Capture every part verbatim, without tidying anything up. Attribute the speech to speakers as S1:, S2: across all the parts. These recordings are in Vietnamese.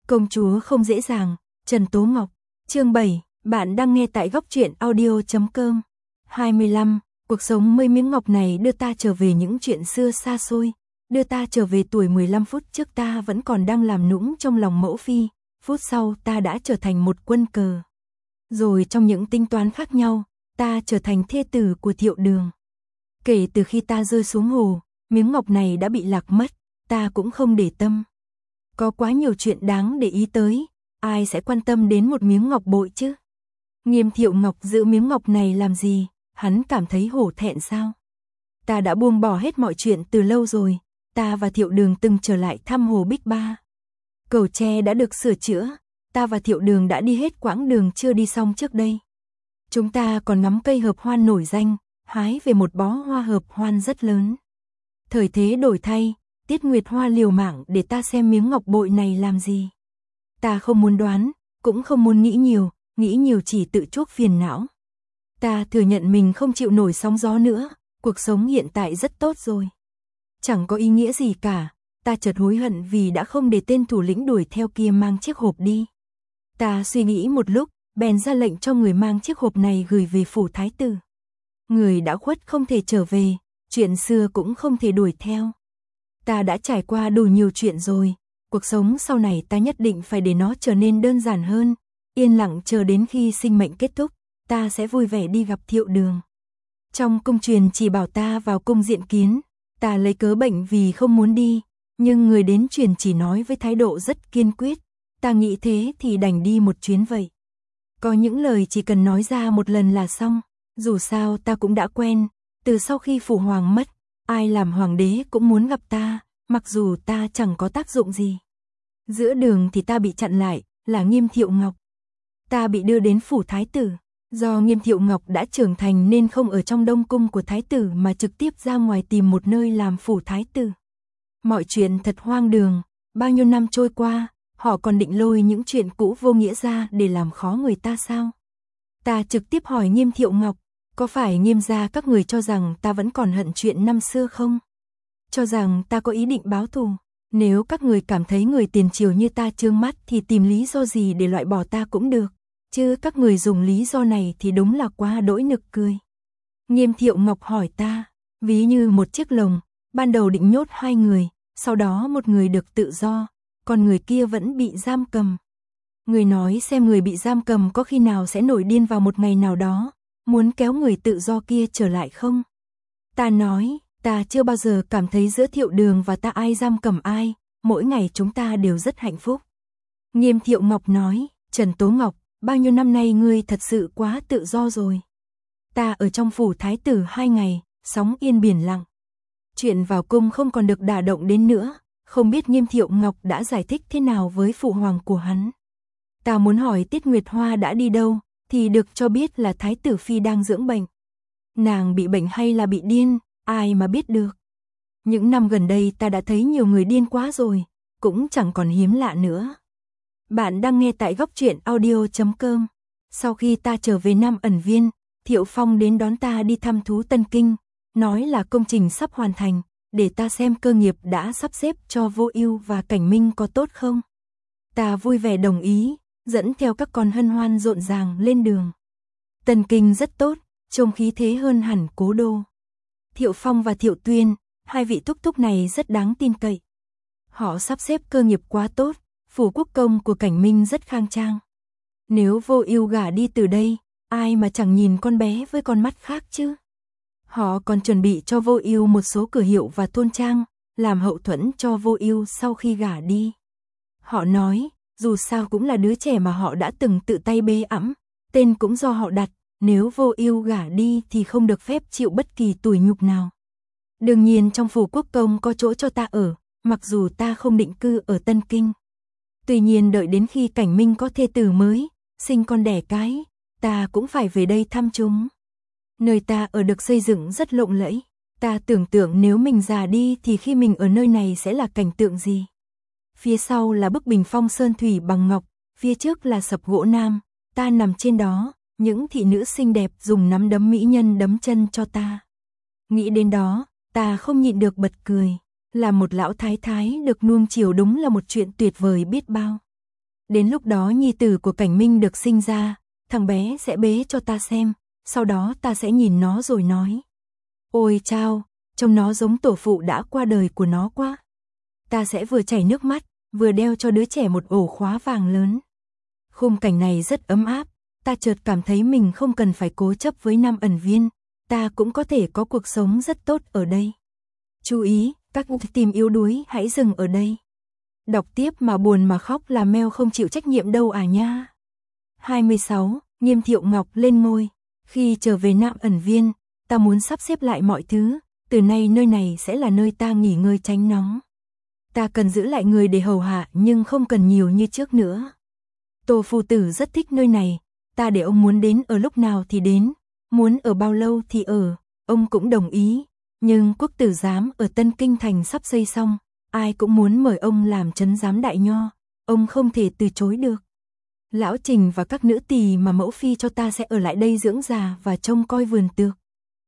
S1: Công chúa không dễ dàng, Trần Tố Ngọc, chương bảy, bạn đang nghe tại góc truyện audio chấm com. hai mươi lăm, cuộc sống mấy miếng ngọc này đưa ta trở về những chuyện xưa xa xôi, đưa ta trở về tuổi mười lăm phút trước ta vẫn còn đang làm nũng trong lòng mẫu phi, phút sau ta đã trở thành một quân cờ. Rồi trong những tính toán khác nhau, ta trở thành thê tử của Thiệu Đường. Kể từ khi ta rơi xuống hồ, miếng ngọc này đã bị lạc mất, ta cũng không để tâm. Có quá nhiều chuyện đáng để ý tới, ai sẽ quan tâm đến một miếng ngọc bội chứ? Nghiêm Thiệu Ngọc giữ miếng ngọc này làm gì, hắn cảm thấy hổ thẹn sao? Ta đã buông bỏ hết mọi chuyện từ lâu rồi, ta và Thiệu Đường từng trở lại thăm hồ Bích Ba. Cầu tre đã được sửa chữa, ta và Thiệu Đường đã đi hết quãng đường chưa đi xong trước đây. Chúng ta còn ngắm cây hợp hoan nổi danh, hái về một bó hoa hợp hoan rất lớn. Thời thế đổi thay, Tiết Nguyệt Hoa liều mạng để ta xem miếng ngọc bội này làm gì. Ta không muốn đoán, cũng không muốn nghĩ nhiều, nghĩ nhiều chỉ tự chuốc phiền não. Ta thừa nhận mình không chịu nổi sóng gió nữa, cuộc sống hiện tại rất tốt rồi. Chẳng có ý nghĩa gì cả, ta chợt hối hận vì đã không để tên thủ lĩnh đuổi theo kia mang chiếc hộp đi. Ta suy nghĩ một lúc, bèn ra lệnh cho người mang chiếc hộp này gửi về phủ thái tử. Người đã khuất không thể trở về, chuyện xưa cũng không thể đuổi theo. Ta đã trải qua đủ nhiều chuyện rồi, cuộc sống sau này ta nhất định phải để nó trở nên đơn giản hơn, yên lặng chờ đến khi sinh mệnh kết thúc, ta sẽ vui vẻ đi gặp Thiệu Đường. Trong cung truyền chỉ bảo ta vào cung diện kiến, ta lấy cớ bệnh vì không muốn đi, nhưng người đến truyền chỉ nói với thái độ rất kiên quyết, ta nghĩ thế thì đành đi một chuyến vậy. Có những lời chỉ cần nói ra một lần là xong, dù sao ta cũng đã quen, từ sau khi phụ hoàng mất, ai làm hoàng đế cũng muốn gặp ta, mặc dù ta chẳng có tác dụng gì. Giữa đường thì ta bị chặn lại, là Nghiêm Thiệu Ngọc. Ta bị đưa đến phủ thái tử, do Nghiêm Thiệu Ngọc đã trưởng thành nên không ở trong đông cung của thái tử mà trực tiếp ra ngoài tìm một nơi làm phủ thái tử. Mọi chuyện thật hoang đường, bao nhiêu năm trôi qua, họ còn định lôi những chuyện cũ vô nghĩa ra để làm khó người ta sao? Ta trực tiếp hỏi Nghiêm Thiệu Ngọc, có phải Nghiêm gia các người cho rằng ta vẫn còn hận chuyện năm xưa không? Cho rằng ta có ý định báo thù? Nếu các người cảm thấy người tiền triều như ta trương mắt thì tìm lý do gì để loại bỏ ta cũng được, chứ các người dùng lý do này thì đúng là quá đỗi nực cười. Nghiêm Thiệu Ngọc hỏi ta, ví như một chiếc lồng, ban đầu định nhốt hai người, sau đó một người được tự do, còn người kia vẫn bị giam cầm. Người nói xem người bị giam cầm có khi nào sẽ nổi điên vào một ngày nào đó, muốn kéo người tự do kia trở lại không? Ta nói, ta chưa bao giờ cảm thấy giữa Thiệu Đường và ta ai giam cầm ai, mỗi ngày chúng ta đều rất hạnh phúc. Nghiêm Thiệu Ngọc nói, Trần Tố Ngọc, bao nhiêu năm nay ngươi thật sự quá tự do rồi. Ta ở trong phủ thái tử hai ngày, sóng yên biển lặng. Chuyện vào cung không còn được đả động đến nữa, không biết Nghiêm Thiệu Ngọc đã giải thích thế nào với phụ hoàng của hắn. Ta muốn hỏi Tiết Nguyệt Hoa đã đi đâu, thì được cho biết là thái tử phi đang dưỡng bệnh. Nàng bị bệnh hay là bị điên, ai mà biết được. Những năm gần đây ta đã thấy nhiều người điên quá rồi, cũng chẳng còn hiếm lạ nữa. Bạn đang nghe tại góc truyện audio chấm com. Sau khi ta trở về Nam Ẩn Viên, Thiệu Phong đến đón ta đi thăm thú Tân Kinh, nói là công trình sắp hoàn thành, để ta xem cơ nghiệp đã sắp xếp cho Vô Ưu và Cảnh Minh có tốt không. Ta vui vẻ đồng ý, dẫn theo các con hân hoan rộn ràng lên đường. Tân Kinh rất tốt, trông khí thế hơn hẳn cố đô. Thiệu Phong và Thiệu Tuyên, hai vị thúc thúc này rất đáng tin cậy. Họ sắp xếp cơ nghiệp quá tốt, phủ quốc công của Cảnh Minh rất khang trang. Nếu Vô Ưu gả đi từ đây, ai mà chẳng nhìn con bé với con mắt khác chứ. Họ còn chuẩn bị cho Vô Ưu một số cửa hiệu và thôn trang, làm hậu thuẫn cho Vô Ưu sau khi gả đi. Họ nói, dù sao cũng là đứa trẻ mà họ đã từng tự tay bế ẵm, tên cũng do họ đặt, nếu Vô Ưu gả đi thì không được phép chịu bất kỳ tủi nhục nào. Đương nhiên trong phủ quốc công có chỗ cho ta ở, mặc dù ta không định cư ở Tân Kinh. Tuy nhiên đợi đến khi Cảnh Minh có thê tử mới, sinh con đẻ cái, ta cũng phải về đây thăm chúng. Nơi ta ở được xây dựng rất lộng lẫy, ta tưởng tượng nếu mình già đi thì khi mình ở nơi này sẽ là cảnh tượng gì. Phía sau là bức bình phong sơn thủy bằng ngọc, phía trước là sập gỗ nam, ta nằm trên đó, những thị nữ xinh đẹp dùng nắm đấm mỹ nhân đấm chân cho ta. Nghĩ đến đó, ta không nhịn được bật cười, là một lão thái thái được nuông chiều đúng là một chuyện tuyệt vời biết bao. Đến lúc đó nhi tử của Cảnh Minh được sinh ra, thằng bé sẽ bế cho ta xem, sau đó ta sẽ nhìn nó rồi nói. Ôi chao, trông nó giống tổ phụ đã qua đời của nó quá. Ta sẽ vừa chảy nước mắt, vừa đeo cho đứa trẻ một ổ khóa vàng lớn. Khung cảnh này rất ấm áp, ta chợt cảm thấy mình không cần phải cố chấp với Nam Ẩn Viên, ta cũng có thể có cuộc sống rất tốt ở đây. Chú ý, các tim yếu đuối hãy dừng ở đây. Đọc tiếp mà buồn mà khóc là meo không chịu trách nhiệm đâu à nha. hai mươi sáu. Nghiêm Thiệu Ngọc lên ngôi. Khi trở về Nam Ẩn Viên, ta muốn sắp xếp lại mọi thứ, từ nay nơi này sẽ là nơi ta nghỉ ngơi tránh nóng. Ta cần giữ lại người để hầu hạ nhưng không cần nhiều như trước nữa. Tô phu tử rất thích nơi này, ta để ông muốn đến ở lúc nào thì đến, muốn ở bao lâu thì ở, ông cũng đồng ý. Nhưng quốc tử giám ở Tân Kinh Thành sắp xây xong, ai cũng muốn mời ông làm trấn giám đại nho, ông không thể từ chối được. Lão Trình và các nữ tỳ mà mẫu phi cho ta sẽ ở lại đây dưỡng già và trông coi vườn tược.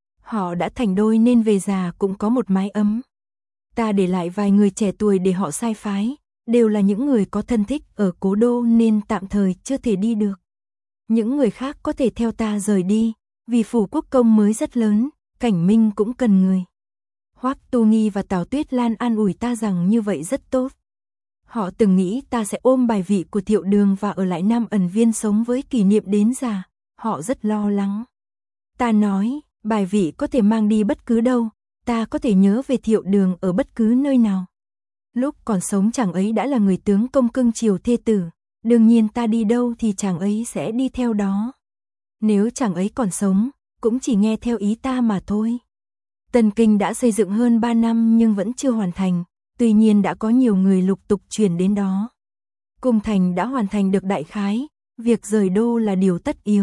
S1: Họ đã thành đôi nên về già cũng có một mái ấm. Ta để lại vài người trẻ tuổi để họ sai phái, đều là những người có thân thích ở cố đô nên tạm thời chưa thể đi được. Những người khác có thể theo ta rời đi, vì phủ quốc công mới rất lớn, Cảnh Minh cũng cần người. Hoắc Tu Nghi và Tào Tuyết Lan an ủi ta rằng như vậy rất tốt. Họ từng nghĩ ta sẽ ôm bài vị của Thiệu Đường và ở lại Nam Ẩn Viên sống với kỷ niệm đến già, họ rất lo lắng. Ta nói, bài vị có thể mang đi bất cứ đâu, ta có thể nhớ về Thiệu Đường ở bất cứ nơi nào. Lúc còn sống chàng ấy đã là người tướng công cưng chiều thê tử, đương nhiên ta đi đâu thì chàng ấy sẽ đi theo đó. Nếu chàng ấy còn sống, cũng chỉ nghe theo ý ta mà thôi. Tân Kinh đã xây dựng hơn ba năm nhưng vẫn chưa hoàn thành, tuy nhiên đã có nhiều người lục tục chuyển đến đó. Cung thành đã hoàn thành được đại khái, việc rời đô là điều tất yếu.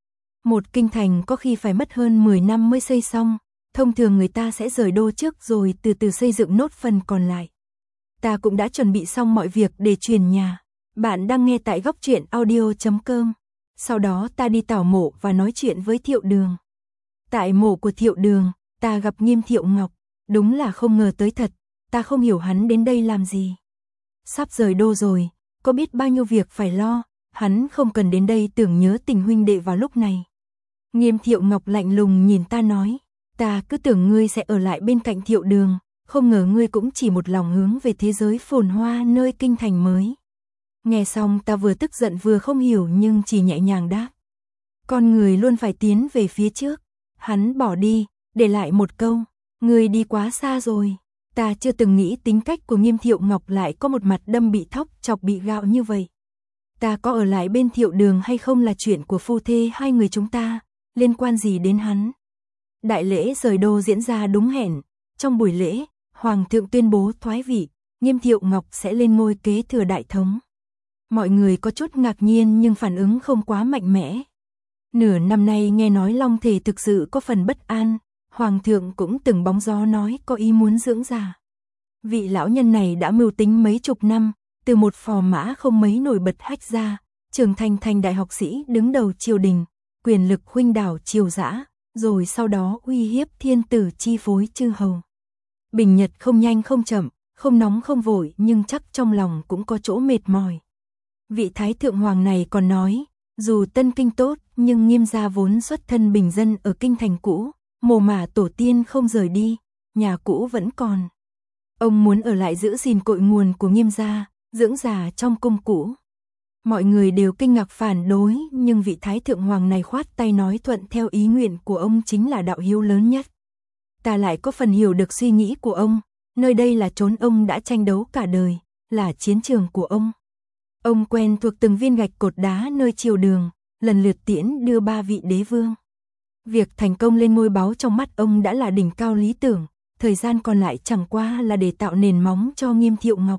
S1: Một kinh thành có khi phải mất hơn mười năm mới xây xong, thông thường người ta sẽ rời đô trước rồi từ từ xây dựng nốt phần còn lại. Ta cũng đã chuẩn bị xong mọi việc để chuyển nhà. Bạn đang nghe tại góc truyện audio chấm com. Sau đó ta đi tảo mộ và nói chuyện với Thiệu Đường. Tại mộ của Thiệu Đường, ta gặp Nghiêm Thiệu Ngọc, đúng là không ngờ tới thật, ta không hiểu hắn đến đây làm gì. Sắp rời đô rồi, có biết bao nhiêu việc phải lo, hắn không cần đến đây tưởng nhớ tình huynh đệ vào lúc này. Nghiêm Thiệu Ngọc lạnh lùng nhìn ta nói, ta cứ tưởng ngươi sẽ ở lại bên cạnh Thiệu Đường, không ngờ ngươi cũng chỉ một lòng hướng về thế giới phồn hoa nơi kinh thành mới. Nghe xong ta vừa tức giận vừa không hiểu nhưng chỉ nhẹ nhàng đáp. Con người luôn phải tiến về phía trước. Hắn bỏ đi, để lại một câu, ngươi đi quá xa rồi. Ta chưa từng nghĩ tính cách của Nghiêm Thiệu Ngọc lại có một mặt đâm bị thóc chọc bị gạo như vậy. Ta có ở lại bên Thiệu Đường hay không là chuyện của phu thê hai người chúng ta, liên quan gì đến hắn. Đại lễ rời đô diễn ra đúng hẹn. Trong buổi lễ, Hoàng thượng tuyên bố thoái vị, Nghiêm Thiệu Ngọc sẽ lên ngôi kế thừa đại thống. Mọi người có chút ngạc nhiên nhưng phản ứng không quá mạnh mẽ. Nửa năm nay nghe nói Long Thể thực sự có phần bất an, Hoàng thượng cũng từng bóng gió nói có ý muốn dưỡng già. Vị lão nhân này đã mưu tính mấy chục năm, từ một phò mã không mấy nổi bật hách ra, trưởng thành thành đại học sĩ đứng đầu triều đình, quyền lực khuynh đảo triều dã, rồi sau đó uy hiếp thiên tử chi phối chư hầu. Bình nhật không nhanh không chậm, không nóng không vội nhưng chắc trong lòng cũng có chỗ mệt mỏi. Vị Thái Thượng Hoàng này còn nói, dù Tân Kinh tốt nhưng Nghiêm gia vốn xuất thân bình dân ở kinh thành cũ, mồ mả tổ tiên không rời đi, nhà cũ vẫn còn. Ông muốn ở lại giữ gìn cội nguồn của Nghiêm gia, dưỡng già trong cung cũ. Mọi người đều kinh ngạc phản đối nhưng vị Thái Thượng Hoàng này khoát tay nói thuận theo ý nguyện của ông chính là đạo hiếu lớn nhất. Ta lại có phần hiểu được suy nghĩ của ông, nơi đây là chốn ông đã tranh đấu cả đời, là chiến trường của ông. Ông quen thuộc từng viên gạch cột đá nơi triều đường, lần lượt tiễn đưa ba vị đế vương. Việc thành công lên ngôi báu trong mắt ông đã là đỉnh cao lý tưởng, thời gian còn lại chẳng qua là để tạo nền móng cho Nghiêm Thiệu Ngọc.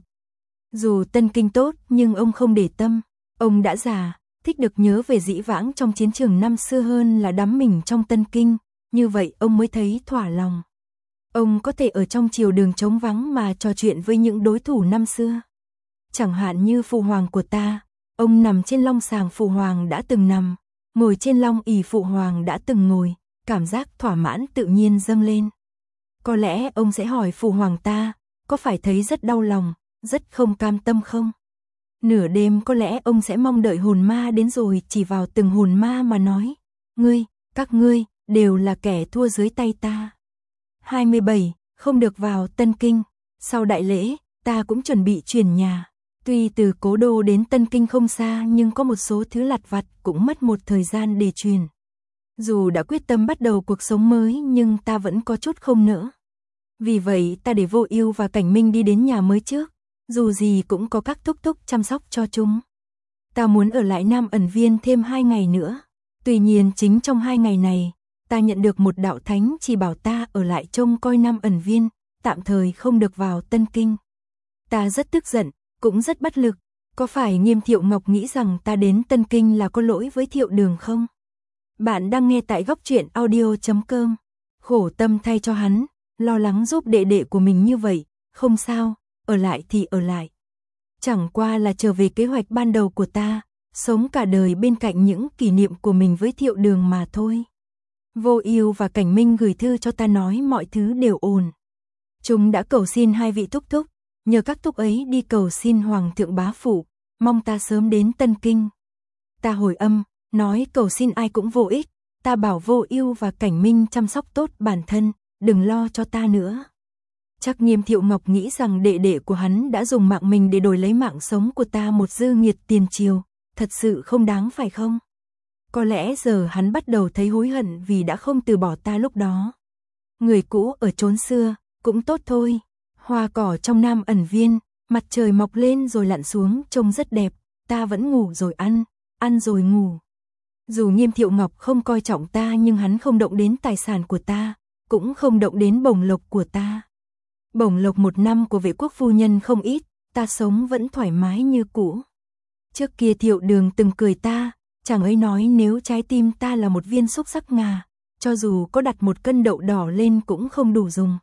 S1: Dù Tân Kinh tốt nhưng ông không để tâm, ông đã già, thích được nhớ về dĩ vãng trong chiến trường năm xưa hơn là đắm mình trong Tân Kinh, như vậy ông mới thấy thỏa lòng. Ông có thể ở trong triều đường trống vắng mà trò chuyện với những đối thủ năm xưa. Chẳng hạn như phụ hoàng của ta, ông nằm trên long sàng phụ hoàng đã từng nằm, ngồi trên long ỷ phụ hoàng đã từng ngồi, cảm giác thỏa mãn tự nhiên dâng lên. Có lẽ ông sẽ hỏi phụ hoàng ta, có phải thấy rất đau lòng, rất không cam tâm không? Nửa đêm có lẽ ông sẽ mong đợi hồn ma đến rồi chỉ vào từng hồn ma mà nói, ngươi, các ngươi, đều là kẻ thua dưới tay ta. hai mươi bảy, không được vào Tân Kinh. Sau đại lễ, ta cũng chuẩn bị chuyển nhà. Tuy từ Cố Đô đến Tân Kinh không xa nhưng có một số thứ lặt vặt cũng mất một thời gian để chuyển. Dù đã quyết tâm bắt đầu cuộc sống mới nhưng ta vẫn có chút không nỡ. Vì vậy ta để Vô Ưu và Cảnh Minh đi đến nhà mới trước, dù gì cũng có các thúc thúc chăm sóc cho chúng. Ta muốn ở lại Nam Ẩn Viên thêm hai ngày nữa. Tuy nhiên chính trong hai ngày này, ta nhận được một đạo thánh chỉ bảo ta ở lại trông coi Nam Ẩn Viên, tạm thời không được vào Tân Kinh. Ta rất tức giận, cũng rất bất lực. Có phải Nghiêm Thiệu Ngọc nghĩ rằng ta đến Tân Kinh là có lỗi với Thiệu Đường không? Bạn đang nghe tại góc truyện audio chấm com. Khổ tâm thay cho hắn, lo lắng giúp đệ đệ của mình như vậy, không sao, ở lại thì ở lại. Chẳng qua là trở về kế hoạch ban đầu của ta, sống cả đời bên cạnh những kỷ niệm của mình với Thiệu Đường mà thôi. Vô Ưu và Cảnh Minh gửi thư cho ta nói mọi thứ đều ổn. Chúng đã cầu xin hai vị thúc thúc, nhờ các thúc ấy đi cầu xin Hoàng thượng bá phụ, mong ta sớm đến Tân Kinh. Ta hồi âm, nói cầu xin ai cũng vô ích, ta bảo Vô Ưu và Cảnh Minh chăm sóc tốt bản thân, đừng lo cho ta nữa. Chắc Nghiêm Thiệu Ngọc nghĩ rằng đệ đệ của hắn đã dùng mạng mình để đổi lấy mạng sống của ta một dư nghiệt tiền triều, thật sự không đáng phải không? Có lẽ giờ hắn bắt đầu thấy hối hận vì đã không từ bỏ ta lúc đó. Người cũ ở chốn xưa, cũng tốt thôi. Hoa cỏ trong Nam Ẩn Viên, mặt trời mọc lên rồi lặn xuống trông rất đẹp, ta vẫn ngủ rồi ăn, ăn rồi ngủ. Dù Nghiêm Thiệu Ngọc không coi trọng ta nhưng hắn không động đến tài sản của ta, cũng không động đến bổng lộc của ta. Bổng lộc một năm của Vệ quốc phu nhân không ít, ta sống vẫn thoải mái như cũ. Trước kia Thiệu Đường từng cười ta, chàng ấy nói nếu trái tim ta là một viên xúc sắc ngà, cho dù có đặt một cân đậu đỏ lên cũng không đủ dùng.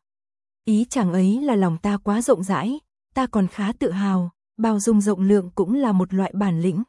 S1: Ý chàng ấy là lòng ta quá rộng rãi, ta còn khá tự hào, bao dung rộng lượng cũng là một loại bản lĩnh.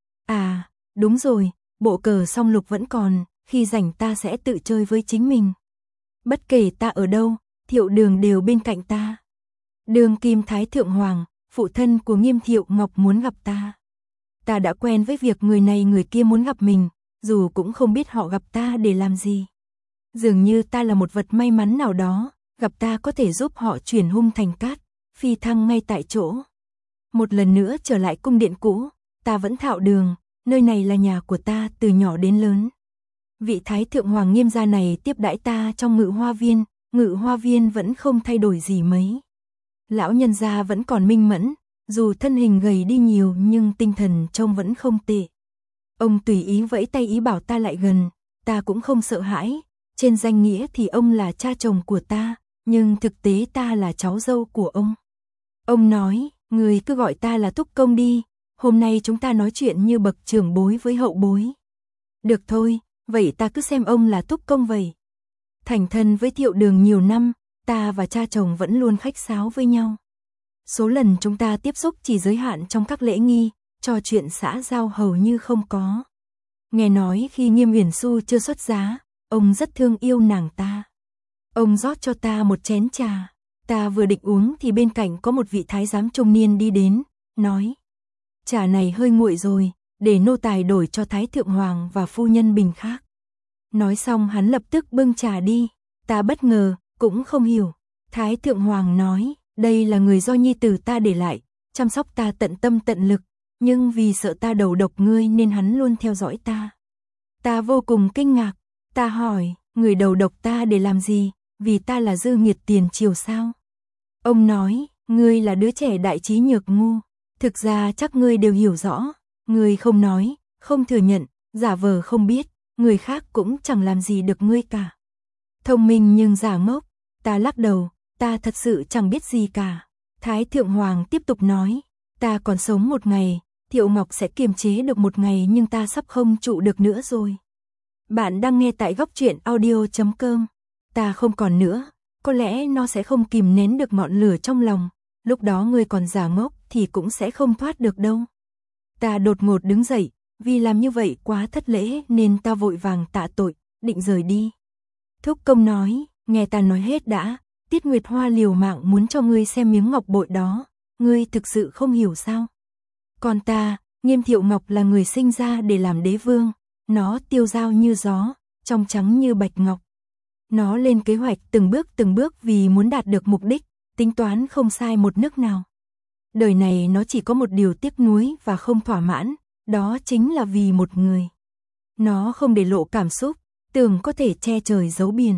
S1: À, đúng rồi, bộ cờ song lục vẫn còn, khi rảnh ta sẽ tự chơi với chính mình. Bất kể ta ở đâu, Thiệu Đường đều bên cạnh ta. Đường Kim Thái Thượng Hoàng, phụ thân của Nghiêm Thiệu Ngọc muốn gặp ta. Ta đã quen với việc người này người kia muốn gặp mình, dù cũng không biết họ gặp ta để làm gì. Dường như ta là một vật may mắn nào đó, gặp ta có thể giúp họ chuyển hung thành cát, phi thăng ngay tại chỗ. Một lần nữa trở lại cung điện cũ, ta vẫn Thạo Đường, nơi này là nhà của ta từ nhỏ đến lớn. Vị Thái Thượng Hoàng Nghiêm gia này tiếp đãi ta trong Ngự Hoa Viên, Ngự Hoa Viên vẫn không thay đổi gì mấy. Lão nhân gia vẫn còn minh mẫn, dù thân hình gầy đi nhiều nhưng tinh thần trông vẫn không tệ. Ông tùy ý vẫy tay ý bảo ta lại gần, ta cũng không sợ hãi, trên danh nghĩa thì ông là cha chồng của ta, nhưng thực tế ta là cháu dâu của ông. Ông nói, người cứ gọi ta là Thúc Công đi, hôm nay chúng ta nói chuyện như bậc trưởng bối với hậu bối. Được thôi, vậy ta cứ xem ông là Thúc Công vậy. Thành thân với Thiệu Đường nhiều năm, ta và cha chồng vẫn luôn khách sáo với nhau. Số lần chúng ta tiếp xúc chỉ giới hạn trong các lễ nghi, trò chuyện xã giao hầu như không có. Nghe nói khi Nghiêm Uyển Xu chưa xuất giá, ông rất thương yêu nàng ta. Ông rót cho ta một chén trà, ta vừa định uống thì bên cạnh có một vị thái giám trung niên đi đến, nói: "Trà này hơi nguội rồi, để nô tài đổi cho Thái Thượng Hoàng và phu nhân bình khác." Nói xong hắn lập tức bưng trà đi, ta bất ngờ, cũng không hiểu. Thái Thượng Hoàng nói: "Đây là người do nhi tử ta để lại, chăm sóc ta tận tâm tận lực, nhưng vì sợ ta đầu độc ngươi nên hắn luôn theo dõi ta." Ta vô cùng kinh ngạc, ta hỏi, người đầu độc ta để làm gì, vì ta là dư nghiệt tiền triều sao? Ông nói, ngươi là đứa trẻ đại trí nhược ngu, thực ra chắc ngươi đều hiểu rõ, ngươi không nói, không thừa nhận, giả vờ không biết, người khác cũng chẳng làm gì được ngươi cả. Thông minh nhưng giả ngốc, ta lắc đầu, ta thật sự chẳng biết gì cả. Thái Thượng Hoàng tiếp tục nói, ta còn sống một ngày, Thiệu Ngọc sẽ kiềm chế được một ngày nhưng ta sắp không trụ được nữa rồi. Bạn đang nghe tại góc truyện audio chấm com. Ta không còn nữa, có lẽ nó sẽ không kìm nén được ngọn lửa trong lòng, lúc đó ngươi còn giả ngốc thì cũng sẽ không thoát được đâu. Ta đột ngột đứng dậy, vì làm như vậy quá thất lễ nên ta vội vàng tạ tội, định rời đi. Thúc Công nói, nghe ta nói hết đã, Tiết Nguyệt Hoa liều mạng muốn cho ngươi xem miếng ngọc bội đó, ngươi thực sự không hiểu sao? Còn ta, Nghiêm Thiệu Ngọc là người sinh ra để làm đế vương, nó tiêu dao như gió, trong trắng như bạch ngọc. Nó lên kế hoạch từng bước từng bước vì muốn đạt được mục đích, tính toán không sai một nước nào. Đời này nó chỉ có một điều tiếc nuối và không thỏa mãn, đó chính là vì một người. Nó không để lộ cảm xúc, tưởng có thể che trời giấu biển.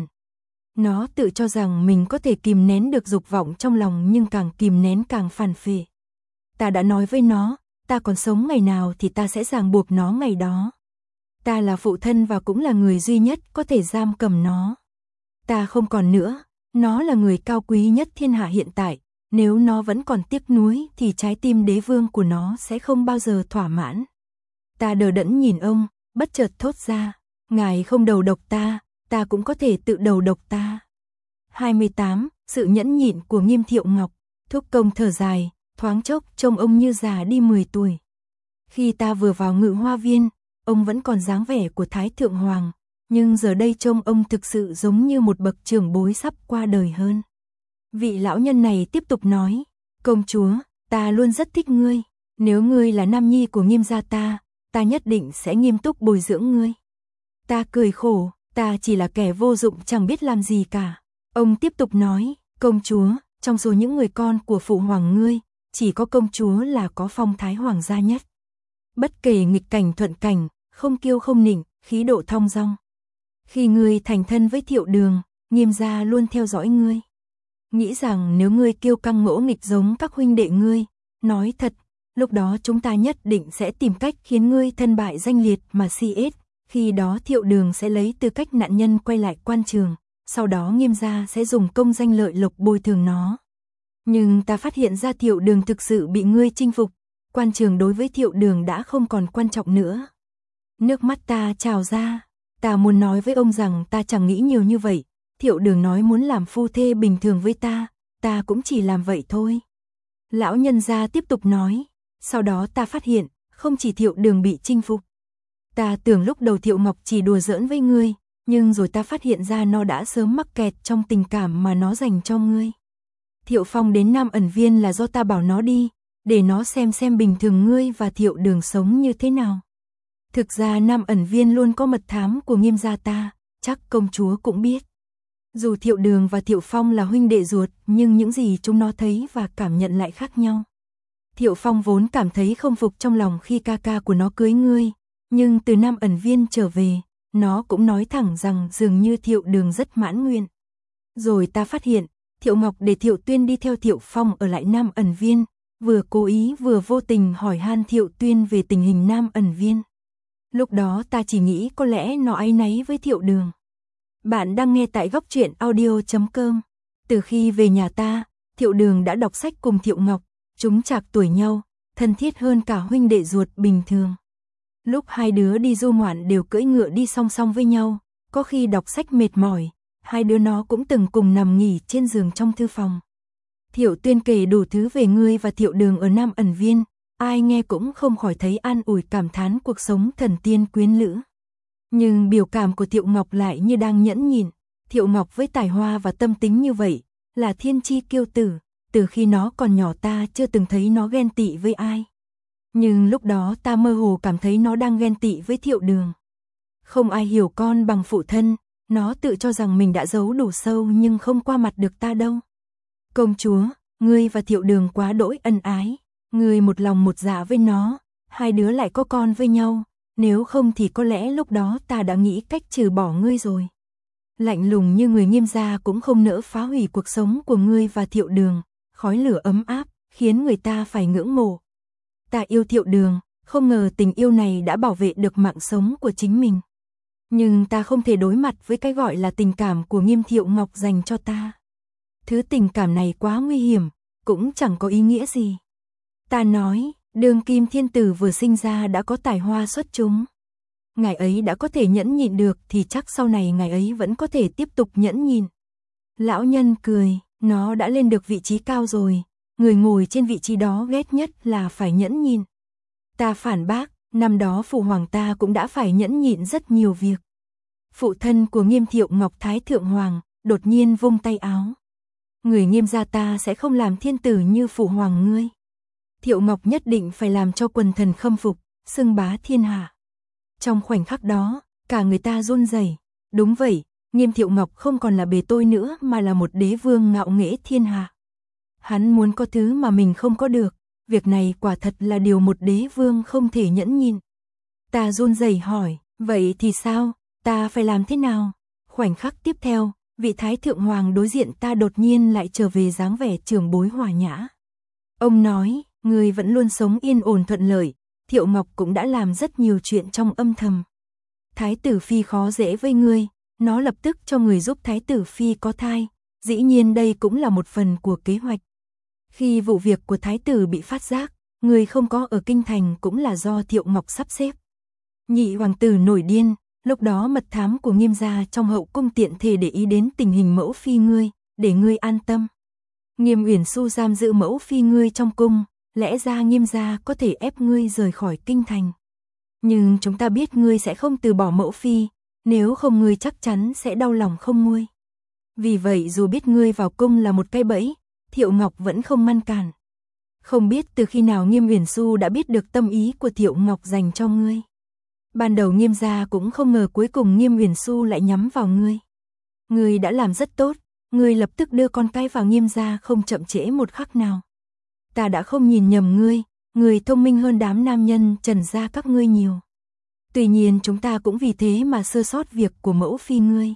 S1: Nó tự cho rằng mình có thể kìm nén được dục vọng trong lòng nhưng càng kìm nén càng phản phệ. Ta đã nói với nó, ta còn sống ngày nào thì ta sẽ ràng buộc nó ngày đó. Ta là phụ thân và cũng là người duy nhất có thể giam cầm nó. Ta không còn nữa, nó là người cao quý nhất thiên hạ hiện tại, nếu nó vẫn còn tiếc nuối thì trái tim đế vương của nó sẽ không bao giờ thỏa mãn. Ta đờ đẫn nhìn ông, bất chợt thốt ra, ngài không đầu độc ta, ta cũng có thể tự đầu độc ta. hai mươi tám. Sự nhẫn nhịn của Nghiêm Thiệu Ngọc. Thúc Công thở dài, thoáng chốc trông ông như già đi mười tuổi. Khi ta vừa vào Ngự Hoa Viên, ông vẫn còn dáng vẻ của Thái Thượng Hoàng, nhưng giờ đây trông ông thực sự giống như một bậc trưởng bối sắp qua đời hơn. Vị lão nhân này tiếp tục nói, công chúa, ta luôn rất thích ngươi, nếu ngươi là nam nhi của Nghiêm gia ta, ta nhất định sẽ nghiêm túc bồi dưỡng ngươi. Ta cười khổ, ta chỉ là kẻ vô dụng chẳng biết làm gì cả. Ông tiếp tục nói, công chúa, trong số những người con của phụ hoàng ngươi, chỉ có công chúa là có phong thái hoàng gia nhất. Bất kể nghịch cảnh thuận cảnh, không kiêu không nịnh, khí độ thong dong. Khi ngươi thành thân với Thiệu Đường, Nghiêm gia luôn theo dõi ngươi. Nghĩ rằng nếu ngươi kiêu căng ngỗ nghịch giống các huynh đệ ngươi, nói thật, lúc đó chúng ta nhất định sẽ tìm cách khiến ngươi thân bại danh liệt mà si ết. Khi đó Thiệu Đường sẽ lấy tư cách nạn nhân quay lại quan trường, sau đó Nghiêm gia sẽ dùng công danh lợi lộc bồi thường nó. Nhưng ta phát hiện ra Thiệu Đường thực sự bị ngươi chinh phục, quan trường đối với Thiệu Đường đã không còn quan trọng nữa. Nước mắt ta trào ra, ta muốn nói với ông rằng ta chẳng nghĩ nhiều như vậy. Thiệu Đường nói muốn làm phu thê bình thường với ta, ta cũng chỉ làm vậy thôi. Lão nhân gia tiếp tục nói, sau đó ta phát hiện, không chỉ Thiệu Đường bị chinh phục. Ta tưởng lúc đầu Thiệu Ngọc chỉ đùa giỡn với ngươi, nhưng rồi ta phát hiện ra nó đã sớm mắc kẹt trong tình cảm mà nó dành cho ngươi. Thiệu Phong đến Nam Ẩn Viên là do ta bảo nó đi, để nó xem xem bình thường ngươi và Thiệu Đường sống như thế nào. Thực ra Nam Ẩn Viên luôn có mật thám của Nghiêm gia ta, chắc công chúa cũng biết. Dù Thiệu Đường và Thiệu Phong là huynh đệ ruột, nhưng những gì chúng nó thấy và cảm nhận lại khác nhau. Thiệu Phong vốn cảm thấy không phục trong lòng khi ca ca của nó cưới ngươi, nhưng từ Nam Ẩn Viên trở về, nó cũng nói thẳng rằng dường như Thiệu Đường rất mãn nguyện. Rồi ta phát hiện, Thiệu Ngọc để Thiệu Tuyên đi theo Thiệu Phong ở lại Nam Ẩn Viên, vừa cố ý vừa vô tình hỏi han Thiệu Tuyên về tình hình Nam Ẩn Viên. Lúc đó ta chỉ nghĩ có lẽ nó áy náy với Thiệu Đường. Bạn đang nghe tại góc truyện audio chấm com. Từ khi về nhà ta, Thiệu Đường đã đọc sách cùng Thiệu Ngọc, chúng trạc tuổi nhau, thân thiết hơn cả huynh đệ ruột bình thường. Lúc hai đứa đi du ngoạn đều cưỡi ngựa đi song song với nhau, có khi đọc sách mệt mỏi, hai đứa nó cũng từng cùng nằm nghỉ trên giường trong thư phòng. Thiệu Tuyên kể đủ thứ về ngươi và Thiệu Đường ở Nam Ẩn Viên, ai nghe cũng không khỏi thấy an ủi cảm thán cuộc sống thần tiên quyến lữ. Nhưng biểu cảm của Thiệu Ngọc lại như đang nhẫn nhịn. Thiệu Ngọc với tài hoa và tâm tính như vậy, là thiên chi kiêu tử, từ khi nó còn nhỏ ta chưa từng thấy nó ghen tị với ai. Nhưng lúc đó ta mơ hồ cảm thấy nó đang ghen tị với Thiệu Đường. Không ai hiểu con bằng phụ thân, nó tự cho rằng mình đã giấu đủ sâu nhưng không qua mặt được ta đâu. Công chúa, ngươi và Thiệu Đường quá đỗi ân ái, ngươi một lòng một dạ với nó, hai đứa lại có con với nhau, nếu không thì có lẽ lúc đó ta đã nghĩ cách trừ bỏ ngươi rồi. Lạnh lùng như người Nghiêm gia cũng không nỡ phá hủy cuộc sống của ngươi và Thiệu Đường, khói lửa ấm áp, khiến người ta phải ngưỡng mộ. Ta yêu Thiệu Đường, không ngờ tình yêu này đã bảo vệ được mạng sống của chính mình. Nhưng ta không thể đối mặt với cái gọi là tình cảm của Nghiêm Thiệu Ngọc dành cho ta. Thứ tình cảm này quá nguy hiểm, cũng chẳng có ý nghĩa gì. Ta nói, Đường Kim Thiên Tử vừa sinh ra đã có tài hoa xuất chúng. Ngài ấy đã có thể nhẫn nhịn được thì chắc sau này ngài ấy vẫn có thể tiếp tục nhẫn nhịn. Lão nhân cười, nó đã lên được vị trí cao rồi, người ngồi trên vị trí đó ghét nhất là phải nhẫn nhịn. Ta phản bác, năm đó phụ hoàng ta cũng đã phải nhẫn nhịn rất nhiều việc. Phụ thân của Nghiêm Thiệu Ngọc Thái Thượng Hoàng đột nhiên vung tay áo. Người Nghiêm gia ta sẽ không làm thiên tử như phụ hoàng ngươi. Thiệu Ngọc nhất định phải làm cho quần thần khâm phục, xưng bá thiên hạ. Trong khoảnh khắc đó, cả người ta run rẩy. Đúng vậy, Nghiêm Thiệu Ngọc không còn là bề tôi nữa mà là một đế vương ngạo nghễ thiên hạ. Hắn muốn có thứ mà mình không có được, việc này quả thật là điều một đế vương không thể nhẫn nhịn. Ta run rẩy hỏi, vậy thì sao, ta phải làm thế nào? Khoảnh khắc tiếp theo, vị Thái Thượng Hoàng đối diện ta đột nhiên lại trở về dáng vẻ trưởng bối hòa nhã. Ông nói, ngươi vẫn luôn sống yên ổn thuận lợi, Thiệu Ngọc cũng đã làm rất nhiều chuyện trong âm thầm. Thái tử Phi khó dễ với ngươi, nó lập tức cho người giúp Thái tử Phi có thai, dĩ nhiên đây cũng là một phần của kế hoạch. Khi vụ việc của Thái tử bị phát giác, người không có ở kinh thành cũng là do Thiệu Ngọc sắp xếp. Nhị hoàng tử nổi điên, lúc đó mật thám của Nghiêm gia trong hậu cung tiện thể để ý đến tình hình mẫu phi ngươi, để ngươi an tâm. Nghiêm Uyển Xu giam giữ mẫu phi ngươi trong cung, lẽ ra Nghiêm gia có thể ép ngươi rời khỏi kinh thành. Nhưng chúng ta biết ngươi sẽ không từ bỏ mẫu phi, nếu không ngươi chắc chắn sẽ đau lòng không nguôi. Vì vậy dù biết ngươi vào cung là một cái bẫy, Thiệu Ngọc vẫn không ngăn cản. Không biết từ khi nào Nghiêm Uyển Xu đã biết được tâm ý của Thiệu Ngọc dành cho ngươi. Ban đầu Nghiêm gia cũng không ngờ cuối cùng Nghiêm Uyển Xu lại nhắm vào ngươi. Ngươi đã làm rất tốt, ngươi lập tức đưa con cái vào Nghiêm gia không chậm trễ một khắc nào. Ta đã không nhìn nhầm ngươi, ngươi thông minh hơn đám nam nhân Trần gia các ngươi nhiều. Tuy nhiên chúng ta cũng vì thế mà sơ sót việc của mẫu phi ngươi.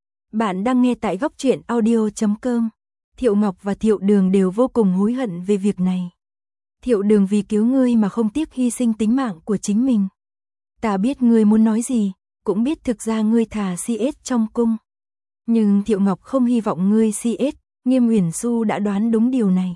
S1: Bạn đang nghe tại góc truyện audio chấm com. Thiệu Ngọc và Thiệu Đường đều vô cùng hối hận về việc này. Thiệu Đường vì cứu ngươi mà không tiếc hy sinh tính mạng của chính mình. Ta biết ngươi muốn nói gì, cũng biết thực ra ngươi thà xê ét trong cung. Nhưng Thiệu Ngọc không hy vọng ngươi xê ét, Nghiêm Uyển Xu đã đoán đúng điều này.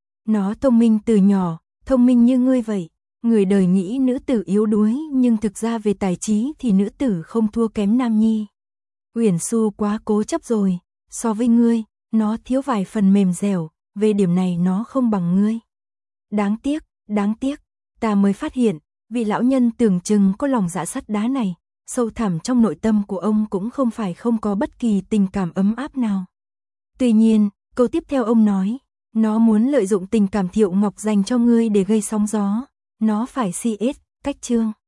S1: Nó thông minh từ nhỏ, thông minh như ngươi vậy. Người đời nghĩ nữ tử yếu đuối nhưng thực ra về tài trí thì nữ tử không thua kém nam nhi. Uyển Xu quá cố chấp rồi, so với ngươi, nó thiếu vài phần mềm dẻo, về điểm này nó không bằng ngươi. Đáng tiếc, đáng tiếc, ta mới phát hiện, vị lão nhân tưởng chừng có lòng dạ sắt đá này, sâu thẳm trong nội tâm của ông cũng không phải không có bất kỳ tình cảm ấm áp nào. Tuy nhiên, câu tiếp theo ông nói, nó muốn lợi dụng tình cảm Thiệu Ngọc dành cho ngươi để gây sóng gió, nó phải xê ét, cách chương.